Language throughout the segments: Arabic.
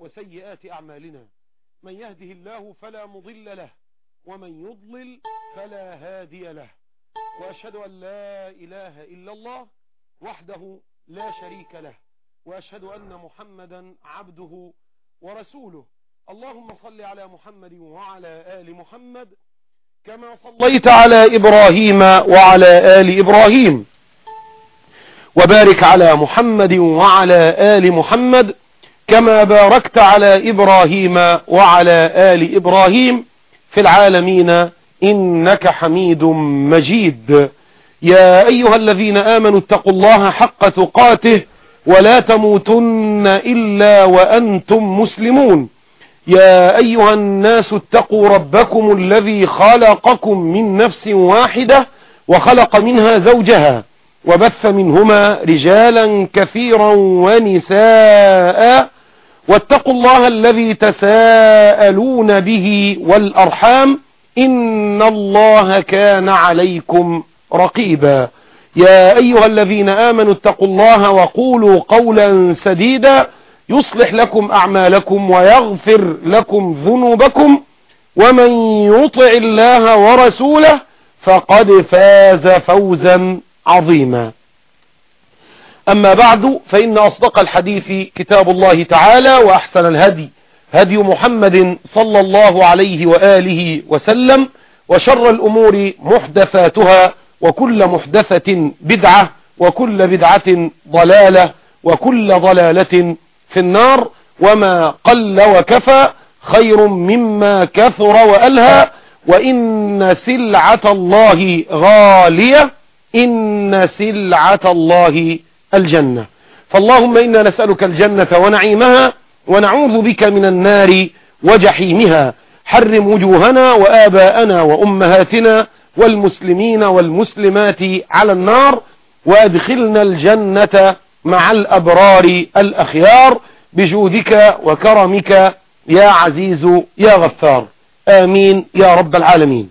وسيئات أعمالنا، من يهده الله فلا مضل له ومن يضلل فلا هادي له، وأشهد أن لا إله إلا الله وحده لا شريك له، وأشهد أن محمدا عبده ورسوله. اللهم صل على محمد وعلى آل محمد كما صليت على إبراهيم وعلى آل إبراهيم، وبارك على محمد وعلى آل محمد كما باركت على إبراهيم وعلى آل إبراهيم في العالمين إنك حميد مجيد. يا أيها الذين آمنوا اتقوا الله حق تقاته ولا تموتن إلا وأنتم مسلمون. يا أيها الناس اتقوا ربكم الذي خلقكم من نفس واحدة وخلق منها زوجها وبث منهما رجالا كثيرا ونساء، واتقوا الله الذي تساءلون به والأرحام إن الله كان عليكم رقيبا. يا أيها الذين آمنوا اتقوا الله وقولوا قولا سديدا يصلح لكم أعمالكم ويغفر لكم ذنوبكم، ومن يطع الله ورسوله فقد فاز فوزا عظيما. أما بعد، فإن أصدق الحديث كتاب الله تعالى، وأحسن الهدي هدي محمد صلى الله عليه وآله وسلم، وشر الأمور محدثاتها، وكل محدثة بدعة، وكل بدعة ضلالة، وكل ضلالة في النار. وما قل وكفى خير مما كثر وألهى، وإن سلعة الله غالية، إن سلعة الله الجنة. فاللهم إنا نسألك الجنة ونعيمها، ونعوذ بك من النار وجحيمها. حرم وجوهنا وآباءنا وأمهاتنا والمسلمين والمسلمات على النار، وأدخلنا الجنة مع الأبرار الأخيار بجودك وكرمك يا عزيز يا غفار، آمين يا رب العالمين.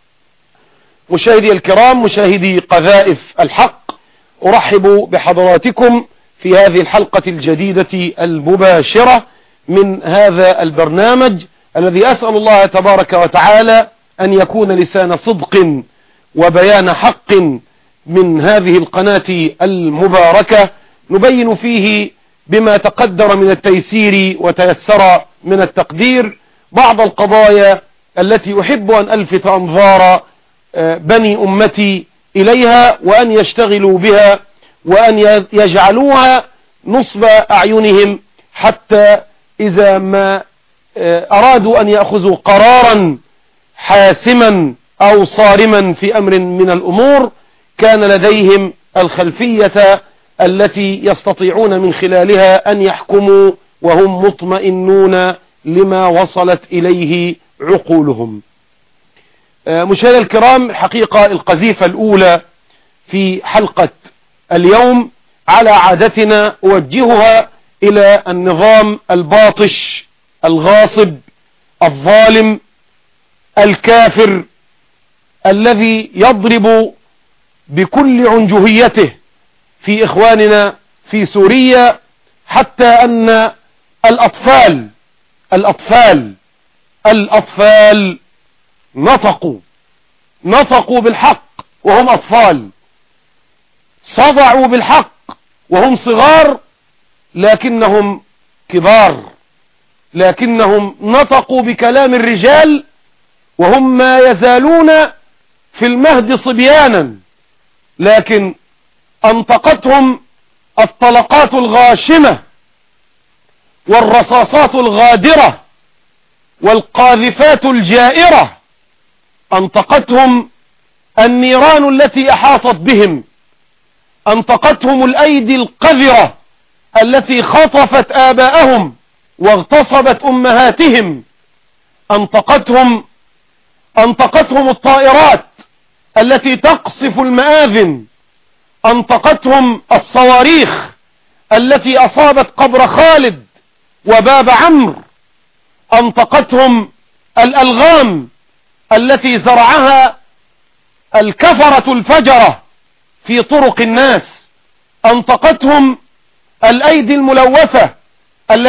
مشاهدي الكرام، مشاهدي قذائف الحق، أرحب بحضراتكم في هذه الحلقة الجديدة المباشرة من هذا البرنامج الذي أسأل الله تبارك وتعالى أن يكون لسان صدق وبيان حق من هذه القناة المباركة، نبين فيه بما تقدر من التيسير وتيسر من التقدير بعض القضايا التي أحب أن ألفت أنظار بني أمتي إليها، وأن يشتغلوا بها، وأن يجعلوها نصب أعينهم، حتى إذا ما أرادوا أن يأخذوا قرارا حاسما أو صارما في أمر من الأمور كان لديهم الخلفية التي يستطيعون من خلالها أن يحكموا وهم مطمئنون لما وصلت إليه عقولهم. مشاهدينا الكرام، الحقيقة القذيفة الأولى في حلقة اليوم على عادتنا أوجهها إلى النظام الباطش الغاصب الظالم الكافر الذي يضرب بكل عنجهيته في إخواننا في سوريا، حتى أن الأطفال نطقوا بالحق وهم أطفال، صدعوا بالحق وهم صغار لكنهم كبار، لكنهم نطقوا بكلام الرجال وهم ما يزالون في المهد صبيانا، لكن أنطقتهم الطلقات الغاشمة والرصاصات الغادرة والقاذفات الجائرة، أنطقتهم النيران التي أحاطت بهم، أنطقتهم الأيدي القذرة التي خطفت آباءهم واغتصبت أمهاتهم، أنطقتهم الطائرات التي تقصف المآذن، أنطقتهم الصواريخ التي أصابت قبر خالد وباب عمرو، أنطقتهم الألغام التي زرعها الكفرة الفجرة في طرق الناس، أنطقتهم الأيدي الملوثة التي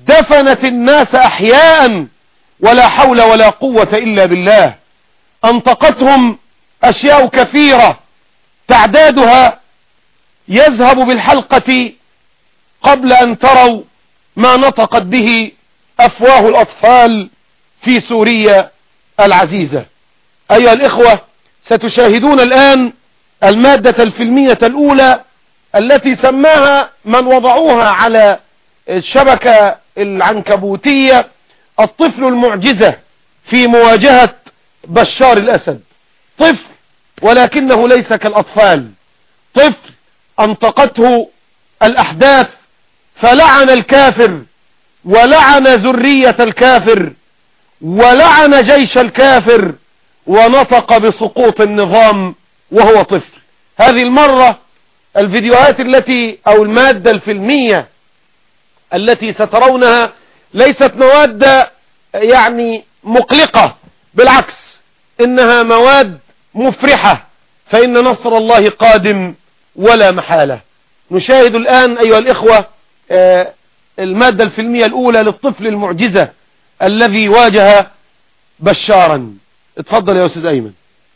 دفنت الناس أحياء ولا حول ولا قوة إلا بالله. أنطقتهم أشياء كثيرة تعدادها يذهب بالحلقة قبل أن تروا ما نطقت به أفواه الأطفال في سوريا العزيزة. أيها الإخوة، ستشاهدون الآن المادة الفيلمية الأولى التي سماها من وضعوها على الشبكة العنكبوتية الطفل المعجزة في مواجهة بشار الأسد. طفل ولكنه ليس كالأطفال، طفل أنطقته الأحداث فلعن الكافر ولعن ذرية الكافر ولعن جيش الكافر ونطق بسقوط النظام وهو طفل. هذه المرة الفيديوهات التي أو المادة الفيلمية التي سترونها ليست مواد يعني مقلقة، بالعكس إنها مواد مفرحة، فإن نصر الله قادم ولا محالة. نشاهد الآن أيها الإخوة المادة الفيلمية الأولى للطفل المعجزة الذي واجه بشارا. اتفضل يا أستاذ أيمن.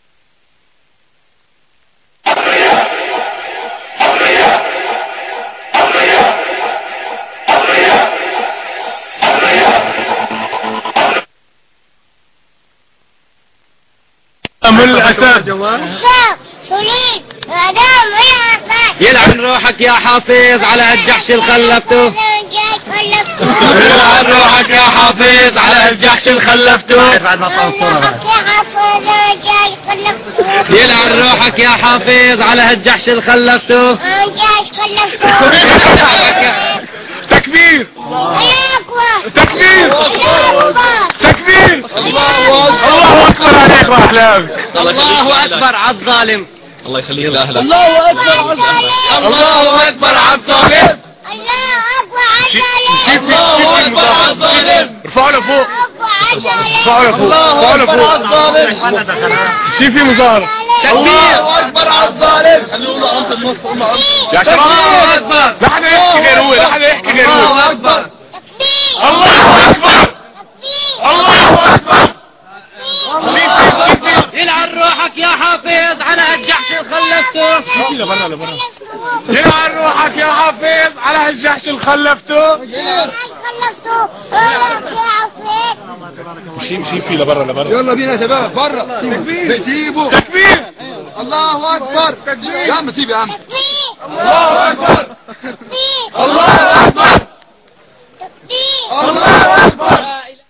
يلعن روحك يا حافظ على الجحش الخلفته، يلعن روحك يا حافظ على الجحش الخلفته، يلعن روحك يا حافظ على الجحش الخلفته. تكبير تكبير تكبير. الله أكبر عليك وأحلامك. الله أكبر على الظالم. الله يخليك لأهلك. الله أكبر على الظالم. الله أكبر على الظالم. الله أكبر على الظالم. ارفعوا له فوق، ارفعوا له فوق، ارفعوا له فوق. شوفي مظاهرة. الله أكبر على الظالم. خلونا أنت النص. يا شباب الله أكبر. لا حدا يحكي غير هو، لا حدا يحكي غير هو. الله أكبر. الله أكبر. الله أكبر. يلعن روحك يا حافظ على الجحش الخلفته. يلعن روحك يا حافظ على الجحش الخلفته. مشي فيه لبرا لبرا. يلا بينا يا شباب برا. تكبير. سيبوا. تكبير. الله أكبر. يا عم سيب يا عم. الله أكبر. الله أكبر. الله أكبر.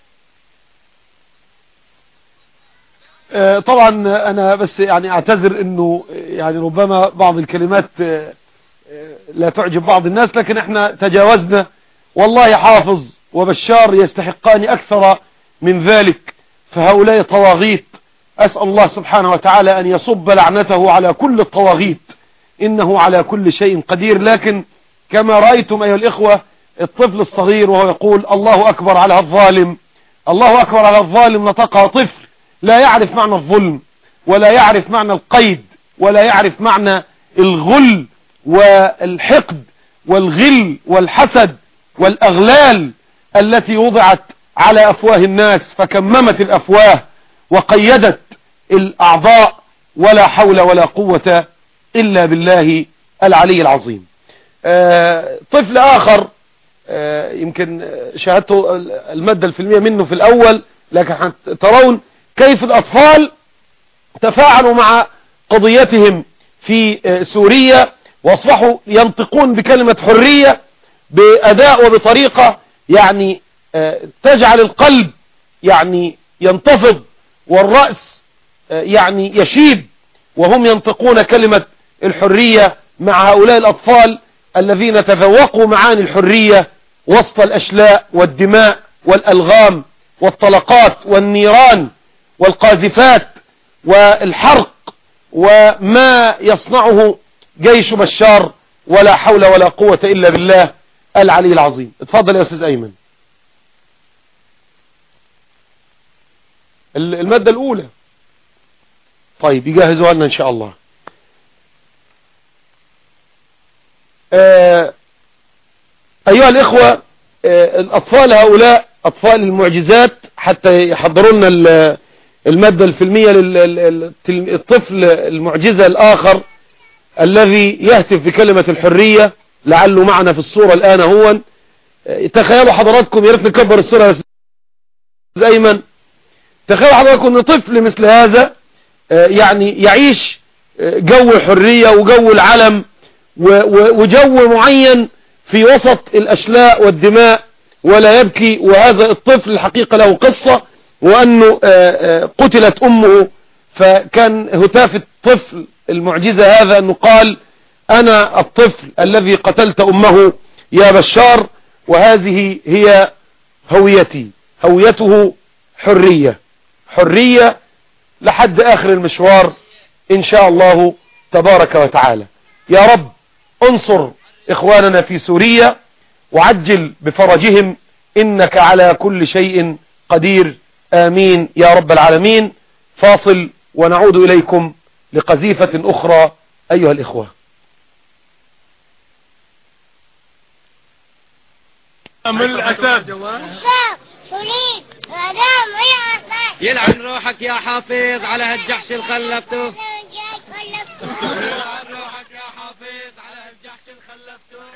طبعا انا بس يعني اعتذر انه يعني ربما بعض الكلمات لا تعجب بعض الناس، لكن احنا تجاوزنا. والله حافظ وبشار يستحقان اكثر من ذلك، فهؤلاء طواغيت. اسأل الله سبحانه وتعالى ان يصب لعنته على كل الطواغيت، انه على كل شيء قدير. لكن كما رأيتم ايها الاخوة الطفل الصغير وهو يقول الله اكبر على الظالم، الله اكبر على الظالم، نطقها طفل لا يعرف معنى الظلم ولا يعرف معنى القيد ولا يعرف معنى الغل والحقد والغل والحسد والأغلال التي وضعت على أفواه الناس فكممت الأفواه وقيدت الأعضاء. ولا حول ولا قوة إلا بالله العلي العظيم. طفل آخر يمكن شاهدته المادة الفيلمية منه في الأول، لكن ترون كيف الأطفال تفاعلوا مع قضيتهم في سوريا واصبحوا ينطقون بكلمة حرية بأداء وبطريقة يعني تجعل القلب يعني ينتفض والرأس يعني يشيب وهم ينطقون كلمة الحرية مع هؤلاء الأطفال الذين تذوقوا معاني الحرية وسط الأشلاء والدماء والألغام والطلقات والنيران والقاذفات والحرق وما يصنعه جيش بشار. ولا حول ولا قوة إلا بالله العلي العظيم. اتفضل يا أستاذ أيمن. المادة الأولى. طيب يجهزوها لنا إن شاء الله. أيها الإخوة، الأطفال هؤلاء أطفال المعجزات حتى يحضروا لنا المادة الفيلمية للطفل المعجزة الآخر الذي يهتف بكلمة الحرية، لعله معنا في الصورة الآن هو. تخيلوا حضراتكم، يا ريت نكبر الصورة يا أستاذ أيمن. تخيلوا حضراتكم أن طفل مثل هذا يعني يعيش جو حرية وجو العلم وجو معين في وسط الأشلاء والدماء ولا يبكي. وهذا الطفل الحقيقة له قصة، وأنه قتلت أمه، فكان هتاف الطفل المعجزة هذا أنه قال: أنا الطفل الذي قتلت أمه يا بشار، وهذه هي هويتي. هويته حرية، حرية لحد آخر المشوار إن شاء الله تبارك وتعالى. يا رب انصر إخواننا في سوريا وعجل بفرجهم، إنك على كل شيء قدير. آمين يا رب العالمين. فاصل ونعود إليكم لقذيفة أخرى أيها الإخوة. من الأساس يلعن روحك يا حافظ على هالجحش اللي خلفته. يلعن روحك يا حافظ على هالجحش اللي خلفته.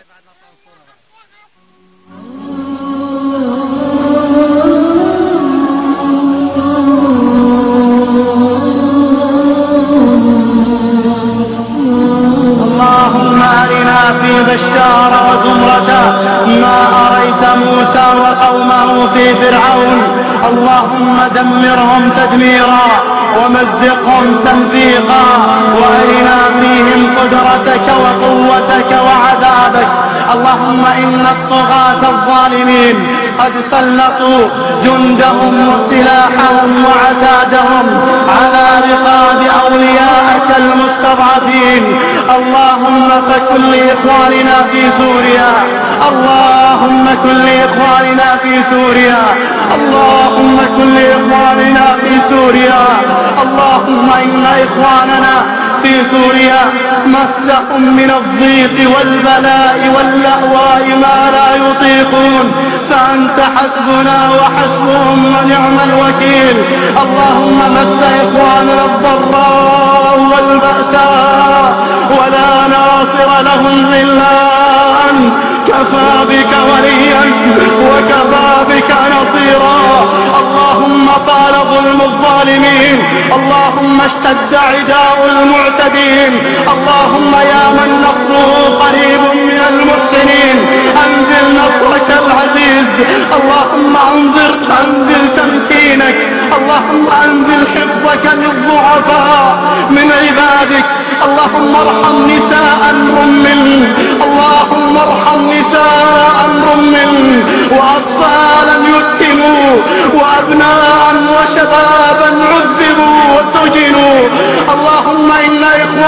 اللهم أرنا في بشار وزمرته ما أريت موسى وقومه في فرعون. اللهم دمرهم تدميرا ومزقهم تمزيقا، وأرنا فيهم قدرتك وقوتك وعذابك. اللهم إن الطغاة الظالمين قد سلطوا جندهم وسلاحهم وعتادهم على رقاب أوليائك المستضعفين. اللهم فكن لإخواننا في سوريا، اللهم كن لإخواننا في سوريا، اللهم كن لإخواننا في سوريا. اللهم إن إخواننا في سوريا مسهم من الضيق والبلاء واللأواء ما لا يطيقون، فأنت حسبنا وحسبهم ونعم الوكيل. اللهم مس إخواننا الضراء والبأساء ولا ناصر لهم إلا أنت، كفى بك وليا وكفى بك نصيرا. اللهم طال ظلم الظالمين، اللهم اشتد عداء المعتدين. اللهم يا من نصره قريب من المحسنين أنزل نصرك العزيز. اللهم أنزل تمكينك، اللهم أنزل حفظك للضعفاء من عبادك. اللهم ارحم نساء رمل، اللهم ارحم نساء رمل وأطفالا يتموا وأبناء وشبابا عذبوا وسجنوا. اللهم إن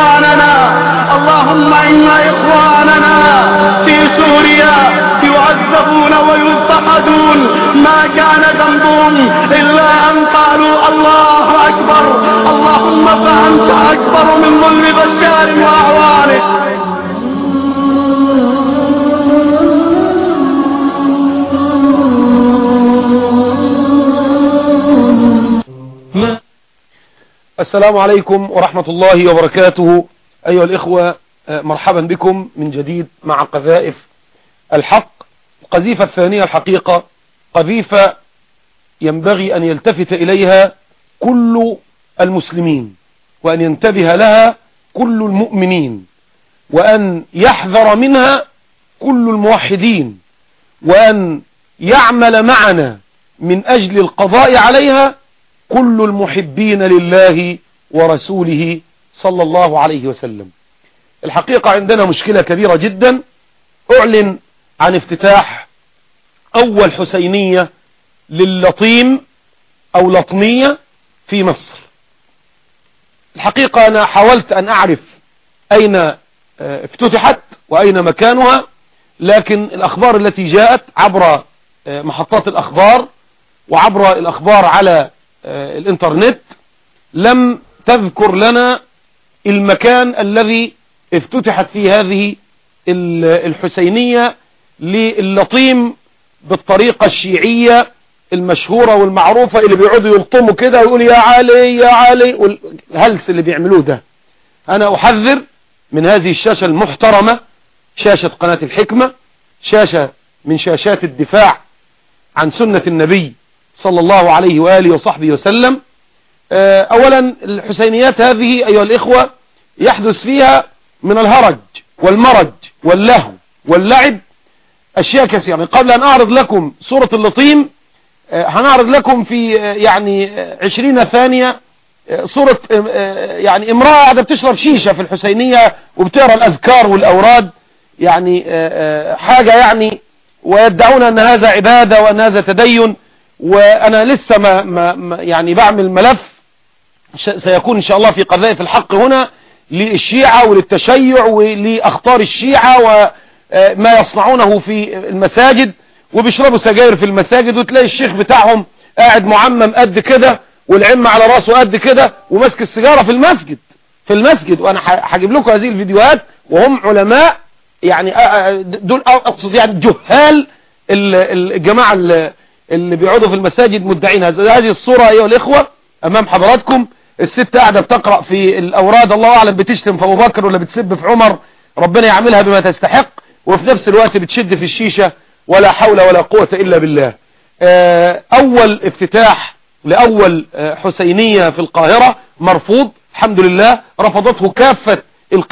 إخواننا في سوريا يعذبون ويضطهدون، ما كان ذنبهم إلا أن قالوا الله أكبر. اللهم فأنت أكبر من ظلم بشار وأعوانه. السلام عليكم ورحمة الله وبركاته أيها الإخوة، مرحبا بكم من جديد مع قذائف الحق. القذيفة الثانية الحقيقة قذيفة ينبغي أن يلتفت إليها كل المسلمين، وأن ينتبه لها كل المؤمنين، وأن يحذر منها كل الموحدين، وأن يعمل معنا من أجل القضاء عليها كل المحبين لله ورسوله صلى الله عليه وسلم. الحقيقة عندنا مشكلة كبيرة جدا. أعلن عن افتتاح أول حسينية لللطيم أو لطمية في مصر. الحقيقة أنا حاولت أن أعرف أين افتتحت وأين مكانها، لكن الأخبار التي جاءت عبر محطات الأخبار وعبر الأخبار على الإنترنت لم تذكر لنا المكان الذي افتتحت فيه هذه الحسينية لللطيم بالطريقة الشيعية المشهورة والمعروفة اللي بيقعدوا يلطموا كده ويقول يا علي يا علي والهلس اللي بيعملوه ده. أنا أحذر من هذه الشاشة المحترمة، شاشة قناة الحكمة، شاشة من شاشات الدفاع عن سنة النبي صلى الله عليه وآله وصحبه وسلم. أولا الحسينيات هذه أيها الإخوة يحدث فيها من الهرج والمرج واللهو واللعب أشياء كثيرة. قبل أن أعرض لكم سورة اللطيم هنعرض لكم في يعني 20 ثانية صورة يعني امرأة قاعدة بتشرب شيشة في الحسينية وبتقرأ الأذكار والأوراد، يعني حاجة يعني، ويدعون أن هذا عبادة وأن هذا تدين. وأنا لسه ما يعني بعمل ملف سيكون إن شاء الله في قذائف الحق هنا للشيعة وللتشيع ولأخطار الشيعة وما يصنعونه في المساجد، وبيشربوا سجاير في المساجد، وتلاقي الشيخ بتاعهم قاعد معمم قد كده والعمة على راسه قد كده وماسك السيجارة في المسجد. وأنا هجيب لكم هذه الفيديوهات وهم علماء، يعني دول أقصد يعني جهال الجماعة اللي بيقعدوا في المساجد مدعين هذه الصورة أيها الإخوة أمام حضراتكم. الست قاعدة بتقرأ في الأوراد، الله أعلم بتشتم في أبو بكر ولا بتسب في عمر، ربنا يعملها بما تستحق، وفي نفس الوقت بتشد في الشيشة، ولا حول ولا قوة إلا بالله. أول افتتاح لأول حسينية في القاهرة مرفوض الحمد لله، رفضته كافة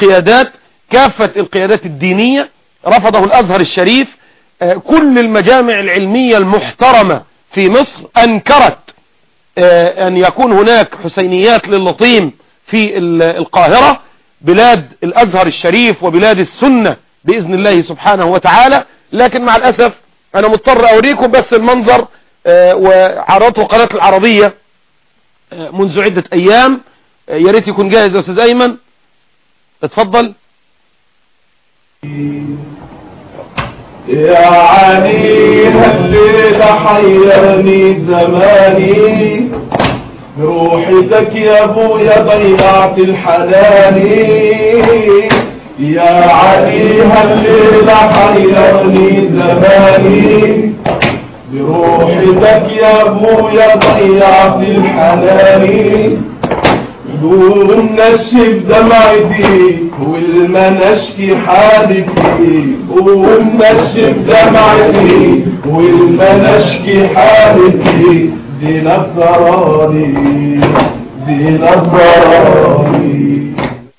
القيادات الدينية، رفضه الأزهر الشريف. كل المجامع العلمية المحترمة في مصر أنكرت أن يكون هناك حسينيات للطيم في القاهرة، بلاد الأزهر الشريف وبلاد السنة بإذن الله سبحانه وتعالى. لكن مع الأسف أنا مضطر أوريكم بس المنظر، وعرضته قناة العربية منذ عدة أيام. يا ريت يكون جاهز يا أستاذ أيمن، اتفضل. يا علي هالليلة حيرني زماني، بروحتك يا ابويا ضيعت الحناني. يا علي هالليلة حيرني زماني، بروحتك يا ابويا ضيعت الحناني. قوم نشف دمعتي والمنشكي حالتي، قوم نشف دمعتي والمنشكي حالتي. زينب ضراني زينب ضراني.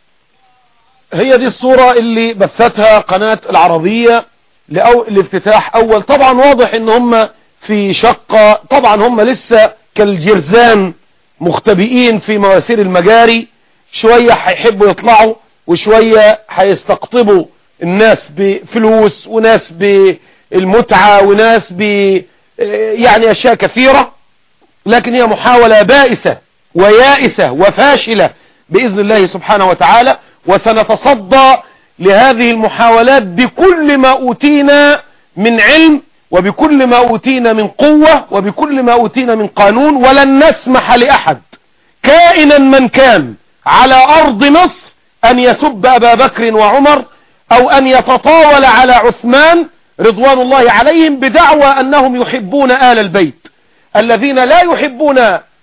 هي دي الصورة اللي بثتها قناة العربية لافتتاح أول. طبعا واضح ان هم في شقة، طبعا هم لسه كالجرذان مختبئين في مواسير المجاري، شوية هيحبوا يطلعوا وشوية هيستقطبوا الناس بفلوس وناس بالمتعة وناس يعني أشياء كثيرة. لكن هي محاولة بائسة ويائسة وفاشلة بإذن الله سبحانه وتعالى، وسنتصدى لهذه المحاولات بكل ما أوتينا من علم وبكل ما أوتينا من قوة وبكل ما أوتينا من قانون. ولن نسمح لأحد كائنا من كان على أرض مصر أن يسب أبا بكر وعمر أو أن يتطاول على عثمان رضوان الله عليهم بدعوى أنهم يحبون آل البيت. الذين لا يحبون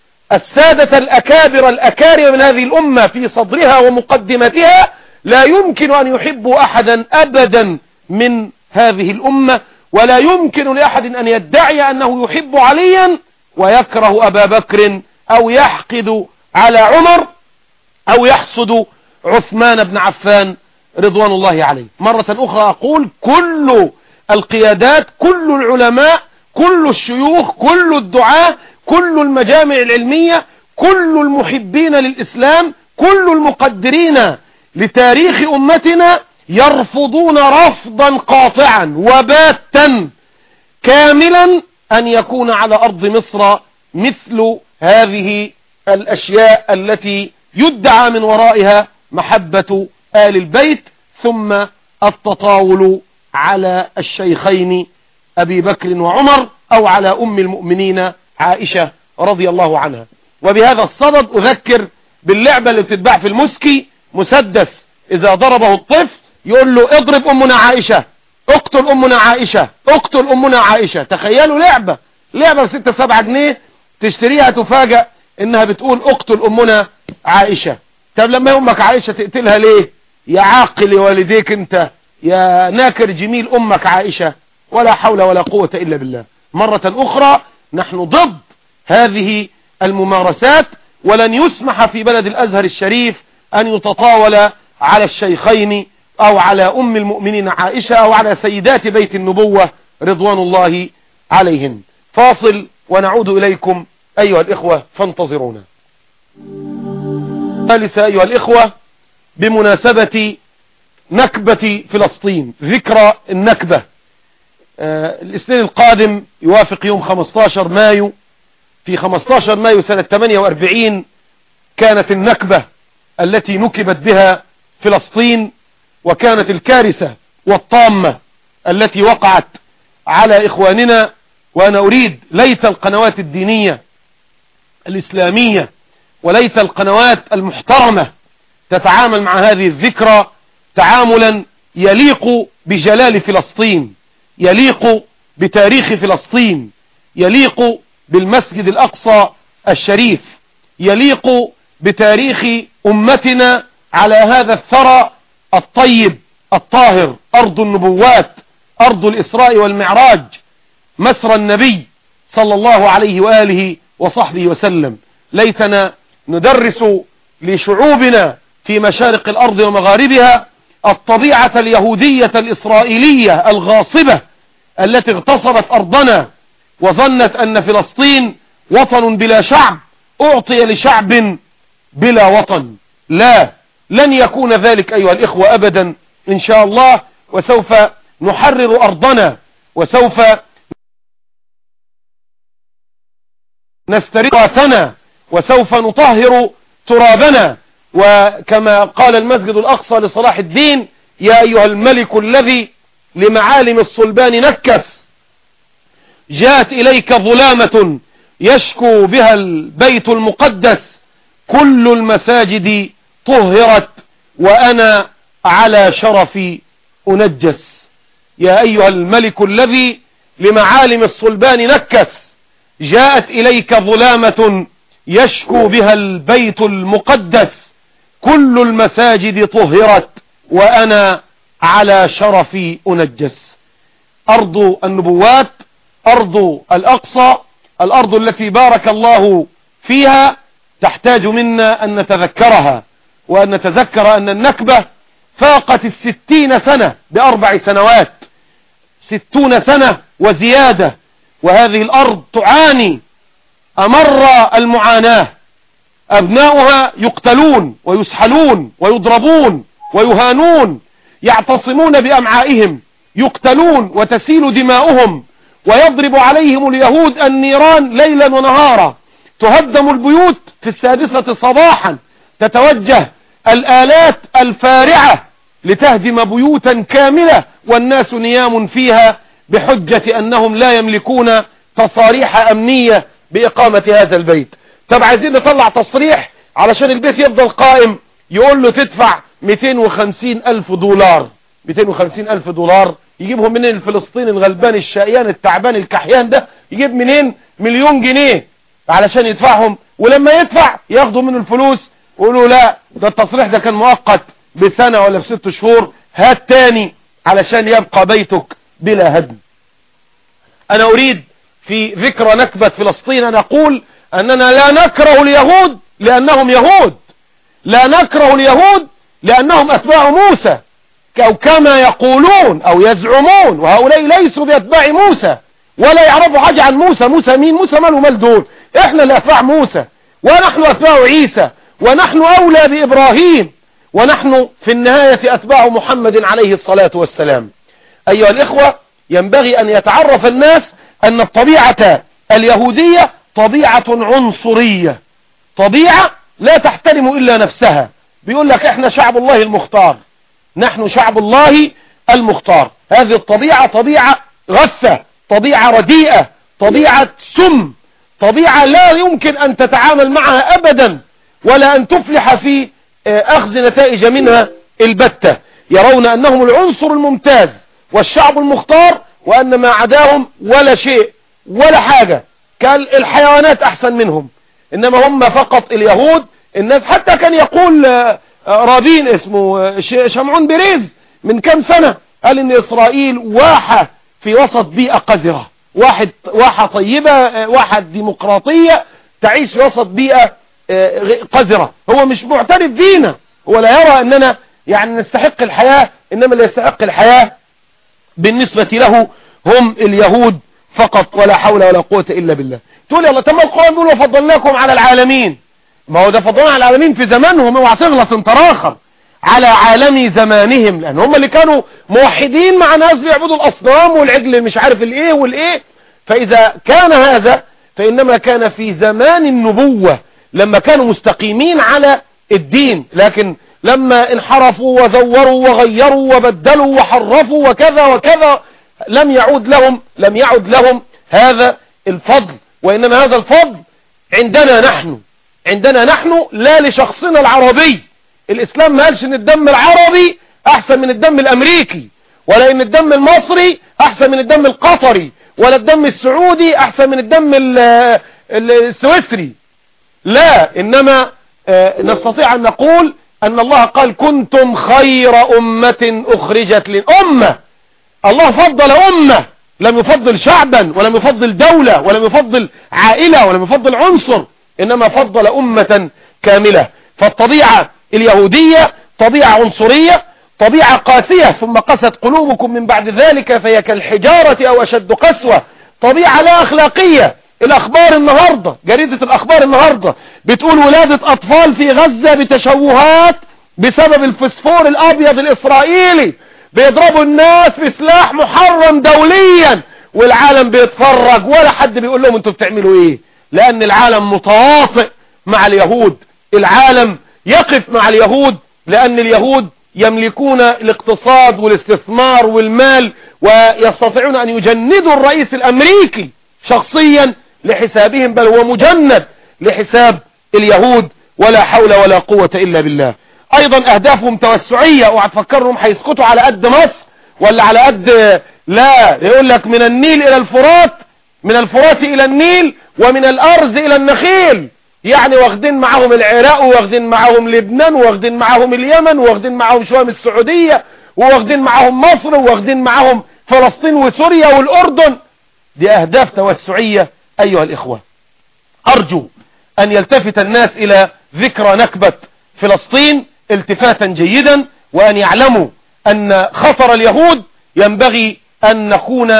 السادة الأكارم من هذه الأمة في صدرها ومقدمتها لا يمكن أن يحبوا أحدا أبدا من هذه الأمة، ولا يمكن لأحد أن يدعي أنه يحب عليا ويكره أبا بكر أو يحقد على عمر أو يحسد عثمان بن عفان رضوان الله عليه. مرة أخرى أقول كل القيادات، كل العلماء، كل الشيوخ، كل الدعاة، كل المجامع العلمية، كل المحبين للإسلام، كل المقدرين لتاريخ أمتنا يرفضون رفضا قاطعا وباتا كاملا أن يكون على أرض مصر مثل هذه الأشياء التي يدعى من ورائها محبة آل البيت، ثم التطاول على الشيخين أبي بكر وعمر أو على أم المؤمنين عائشة رضي الله عنها. وبهذا الصدد أذكر باللعبة اللي بتتباع في المسكي، مسدس إذا ضربه الطفل يقول له اضرب أمنا عائشة، اقتل أمنا عائشة، اقتل أمنا عائشة. تخيلوا لعبة 6-7 جنيه تشتريها، تفاجأ انها بتقول اقتل أمنا عائشة. طب لما أمك عائشة تقتلها ليه يا عاقل والديك انت، يا ناكر جميل أمك عائشة؟ ولا حول ولا قوة إلا بالله. مرة أخرى نحن ضد هذه الممارسات، ولن يسمح في بلد الأزهر الشريف أن يتطاول على الشيخين أو على أم المؤمنين عائشة أو على سيدات بيت النبوة رضوان الله عليهن. فاصل ونعود إليكم أيها الإخوة، فانتظرونا. ثالثا أيها الإخوة، بمناسبة نكبة فلسطين، ذكرى النكبة، الاثنين القادم يوافق يوم 15 مايو. في 15 مايو سنة 48 كانت النكبة التي نكبت بها فلسطين، وكانت الكارثة والطامة التي وقعت على إخواننا. وأنا أريد ليت القنوات الدينية الإسلامية وليت القنوات المحترمة تتعامل مع هذه الذكرى تعاملا يليق بجلال فلسطين، يليق بتاريخ فلسطين، يليق بالمسجد الأقصى الشريف، يليق بتاريخ أمتنا على هذا الثرى الطيب الطاهر، أرض النبوات، أرض الإسراء والمعراج، مسرى النبي صلى الله عليه وآله وصحبه وسلم. ليتنا ندرس لشعوبنا في مشارق الأرض ومغاربها الطبيعة اليهودية الإسرائيلية الغاصبة التي اغتصبت أرضنا وظنت أن فلسطين وطن بلا شعب، أعطي لشعب بلا وطن. لا، لن يكون ذلك أيها الإخوة أبدا إن شاء الله. وسوف نحرر أرضنا، وسوف نسترد تراثنا، وسوف نطهر ترابنا. وكما قال المسجد الأقصى لصلاح الدين: يا أيها الملك الذي لمعالم الصلبان نكس، جاءت إليك ظلامة يشكو بها البيت المقدس، كل المساجد طهرت وأنا على شرفي أنجس. يا أيها الملك الذي لمعالم الصلبان نكس، جاءت إليك ظلامة يشكو بها البيت المقدس، كل المساجد طهرت وأنا على شرفي أنجس. أرض النبوات، أرض الأقصى، الأرض التي بارك الله فيها، تحتاج منا أن نتذكرها، وأن نتذكر أن النكبة فاقت 60 سنة ب4 سنوات، 60 سنة وزيادة، وهذه الأرض تعاني أمر المعاناة. أبناؤها يقتلون ويسحلون ويضربون ويهانون، يعتصمون بأمعائهم، يقتلون وتسيل دماؤهم، ويضرب عليهم اليهود النيران ليلا ونهارا، تهدم البيوت في 6 صباحا، تتوجه الآلات الفارعة لتهدم بيوتا كاملة والناس نيام فيها بحجة أنهم لا يملكون تصاريح أمنية بإقامة هذا البيت. طب عايزين نطلع تصريح علشان البيت يفضل قائم، يقول له تدفع 250,000 دولار. 250,000 دولار يجيبهم منين الفلسطيني الغلبان الشقيان التعبان الكحيان ده؟ يجيب منين 1,000,000 جنيه علشان يدفعهم؟ ولما يدفع ياخدوا منه الفلوس ويقولوا لا، ده التصريح ده كان مؤقت بسنة ولا ب6 شهور، هات تاني علشان يبقى بيتك بلا هدم. أنا أريد في ذكرى نكبة فلسطين أن أقول أننا لا نكره اليهود لأنهم يهود، لا نكره اليهود لأنهم أتباع موسى أو كما يقولون أو يزعمون، وهؤلاء ليسوا بأتباع موسى ولا يعرفوا حاجة عن موسى. موسى مين؟ موسى ماله مال دول؟ إحنا اللي أتباع موسى، ونحن أتباع عيسى، ونحن أولى بإبراهيم، ونحن في النهاية أتباع محمد عليه الصلاة والسلام. أيها الإخوة، ينبغي أن يتعرف الناس أن الطبيعة اليهودية طبيعة عنصرية، طبيعة لا تحترم إلا نفسها. بيقول لك إحنا شعب الله المختار، نحن شعب الله المختار. هذه الطبيعة طبيعة غثة، طبيعة رديئة، طبيعة سم، طبيعة لا يمكن أن تتعامل معها أبدا ولا أن تفلح في أخذ نتائج منها البتة. يرون أنهم العنصر الممتاز والشعب المختار، وأن ما عداهم ولا شيء ولا حاجة، كالحيوانات أحسن منهم، إنما هم فقط اليهود. الناس حتى كان يقول رابين اسمه شمعون بريز من كم سنة، قال إن إسرائيل واحة في وسط بيئة قذرة، واحة طيبة، واحة ديمقراطية تعيش في وسط بيئة قذرة. هو مش معترف بينا، هو لا يرى أننا يعني نستحق الحياة، إنما اللي يستحق الحياة بالنسبة له هم اليهود فقط، ولا حول ولا قوة إلا بالله. تقول يا الله، تم القرآن يقول وفضلناكم على العالمين، ما هو ده فضلنا على العالمين في زمانهم، اوعى تغلط انت راخر على عالم زمانهم، لأن هم اللي كانوا موحدين مع ناس بيعبدوا الأصنام والعجل مش عارف الايه والايه. فإذا كان هذا فإنما كان في زمان النبوة لما كانوا مستقيمين على الدين، لكن لما انحرفوا وزوروا وغيروا وبدلوا وحرفوا وكذا وكذا لم يعد لهم هذا الفضل، وإنما هذا الفضل عندنا نحن لا لشخصنا العربي. الإسلام ما قالش ان الدم العربي احسن من الدم الامريكي، ولا ان الدم المصري احسن من الدم القطري، ولا الدم السعودي احسن من الدم السويسري. لا، انما نستطيع ان نقول ان الله قال كنتم خير امة اخرجت للأمة. الله فضل امة، لم يفضل شعبا ولم يفضل دولة ولم يفضل عائلة ولم يفضل عنصر، انما فضل امة كاملة. فالطبيعة اليهودية طبيعة عنصرية، طبيعة قاسية، ثم قست قلوبكم من بعد ذلك فهي كالحجارة او اشد قسوة. طبيعة لا اخلاقية. الاخبار النهاردة، جريدة الاخبار النهاردة بتقول ولادة اطفال في غزة بتشوهات بسبب الفسفور الابيض الاسرائيلي، بيضربوا الناس بسلاح محرم دوليا، والعالم بيتفرج ولا حد بيقول لهم انتوا بتعملوا ايه، لان العالم متواطئ مع اليهود. العالم يقف مع اليهود لان اليهود يملكون الاقتصاد والاستثمار والمال، ويستطيعون ان يجندوا الرئيس الامريكي شخصيا لحسابهم، بل هو مجند لحساب اليهود، ولا حول ولا قوة الا بالله. ايضا اهدافهم توسعية، اوعى تفكرهم هيسكتوا على قد مصر ولا على قد، لا، يقول لك من النيل الى الفرات، من الفرات الى النيل، ومن الارز الى النخيل. يعني واخدين معهم العراق، واخدين معهم لبنان، واخدين معهم اليمن، واخدين معهم شوية من السعودية، واخدين معهم مصر، واخدين معهم فلسطين وسوريا والاردن. دي اهداف توسعية ايها الاخوة. ارجو ان يلتفت الناس الى ذكرى نكبة فلسطين التفاتا جيدا، وان يعلموا ان خطر اليهود ينبغي ان نكون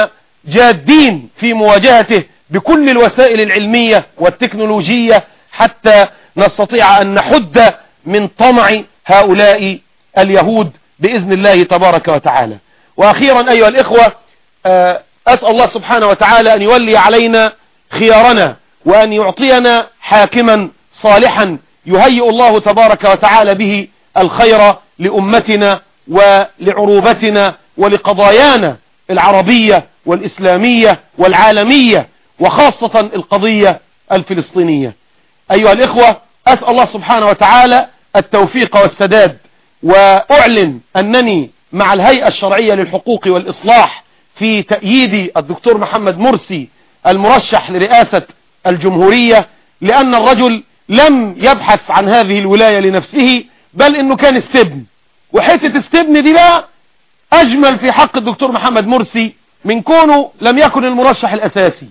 جادين في مواجهته بكل الوسائل العلمية والتكنولوجية، حتى نستطيع ان نحد من طمع هؤلاء اليهود بإذن الله تبارك وتعالى. واخيرا ايها الاخوة، اسأل الله سبحانه وتعالى ان يولي علينا خيارنا، وان يعطينا حاكما صالحا يهيئ الله تبارك وتعالى به الخير لأمتنا ولعروبتنا ولقضايانا العربية والإسلامية والعالمية، وخاصة القضية الفلسطينية. أيها الإخوة، أسأل الله سبحانه وتعالى التوفيق والسداد، وأعلن أنني مع الهيئة الشرعية للحقوق والإصلاح في تأييد الدكتور محمد مرسي المرشح لرئاسة الجمهورية، لأن الرجل لم يبحث عن هذه الولاية لنفسه، بل انه كان استبن. وحتة استبن دي بقى اجمل في حق الدكتور محمد مرسي من كونه لم يكن المرشح الاساسي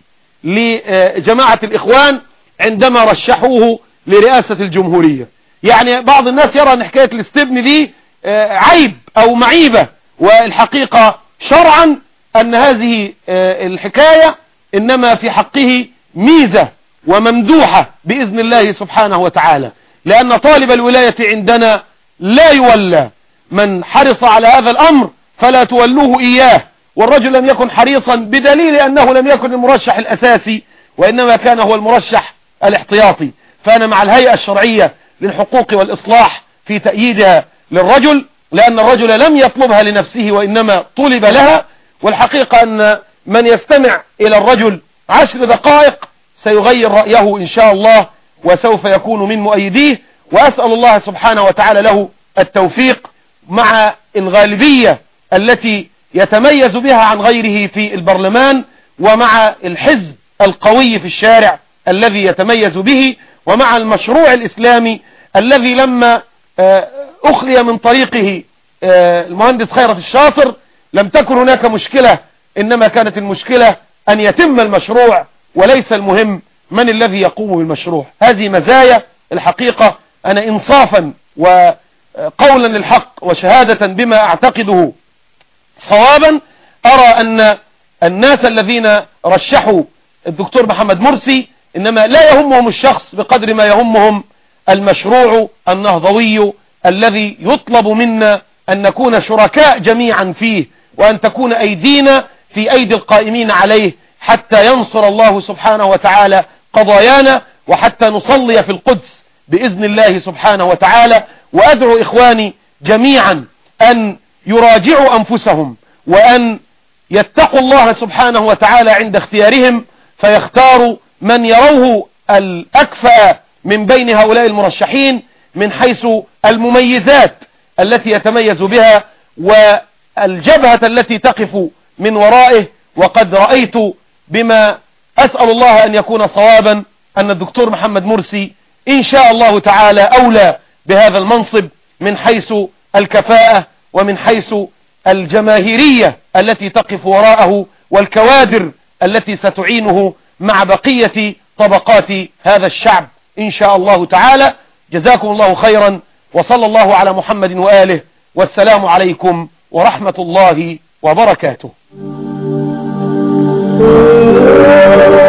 لجماعة الاخوان عندما رشحوه لرئاسة الجمهورية. يعني بعض الناس يرى ان حكاية الاستبن دي عيب او معيبة، والحقيقة شرعا ان هذه الحكاية انما في حقه ميزة وممدوحة بإذن الله سبحانه وتعالى، لأن طالب الولاية عندنا لا يولى. من حرص على هذا الأمر فلا تولوه إياه، والرجل لم يكن حريصا بدليل أنه لم يكن المرشح الأساسي، وإنما كان هو المرشح الاحتياطي. فأنا مع الهيئة الشرعية للحقوق والإصلاح في تأييدها للرجل، لأن الرجل لم يطلبها لنفسه وإنما طلب لها. والحقيقة أن من يستمع إلى الرجل 10 دقائق سيغير رأيه إن شاء الله، وسوف يكون من مؤيديه. وأسأل الله سبحانه وتعالى له التوفيق مع الغالبية التي يتميز بها عن غيره في البرلمان، ومع الحزب القوي في الشارع الذي يتميز به، ومع المشروع الإسلامي الذي لما أخلي من طريقه المهندس خيرت الشاطر لم تكن هناك مشكلة، إنما كانت المشكلة أن يتم المشروع وليس المهم من الذي يقوم بالمشروع. هذه مزايا الحقيقة. أنا إنصافا وقولا للحق وشهادة بما أعتقده صوابا أرى أن الناس الذين رشحوا الدكتور محمد مرسي إنما لا يهمهم الشخص بقدر ما يهمهم المشروع النهضوي الذي يطلب منا أن نكون شركاء جميعا فيه، وأن تكون أيدينا في أيدي القائمين عليه حتى ينصر الله سبحانه وتعالى قضايانا، وحتى نصلي في القدس بإذن الله سبحانه وتعالى. وأدعو إخواني جميعا أن يراجعوا أنفسهم وأن يتقوا الله سبحانه وتعالى عند اختيارهم، فيختاروا من يروه الأكفأ من بين هؤلاء المرشحين من حيث المميزات التي يتميز بها والجبهة التي تقف من ورائه. وقد رأيت بما أسأل الله أن يكون صوابا أن الدكتور محمد مرسي إن شاء الله تعالى أولى بهذا المنصب من حيث الكفاءة ومن حيث الجماهيرية التي تقف وراءه والكوادر التي ستعينه مع بقية طبقات هذا الشعب إن شاء الله تعالى. جزاكم الله خيرا، وصلى الله على محمد وآله، والسلام عليكم ورحمة الله وبركاته.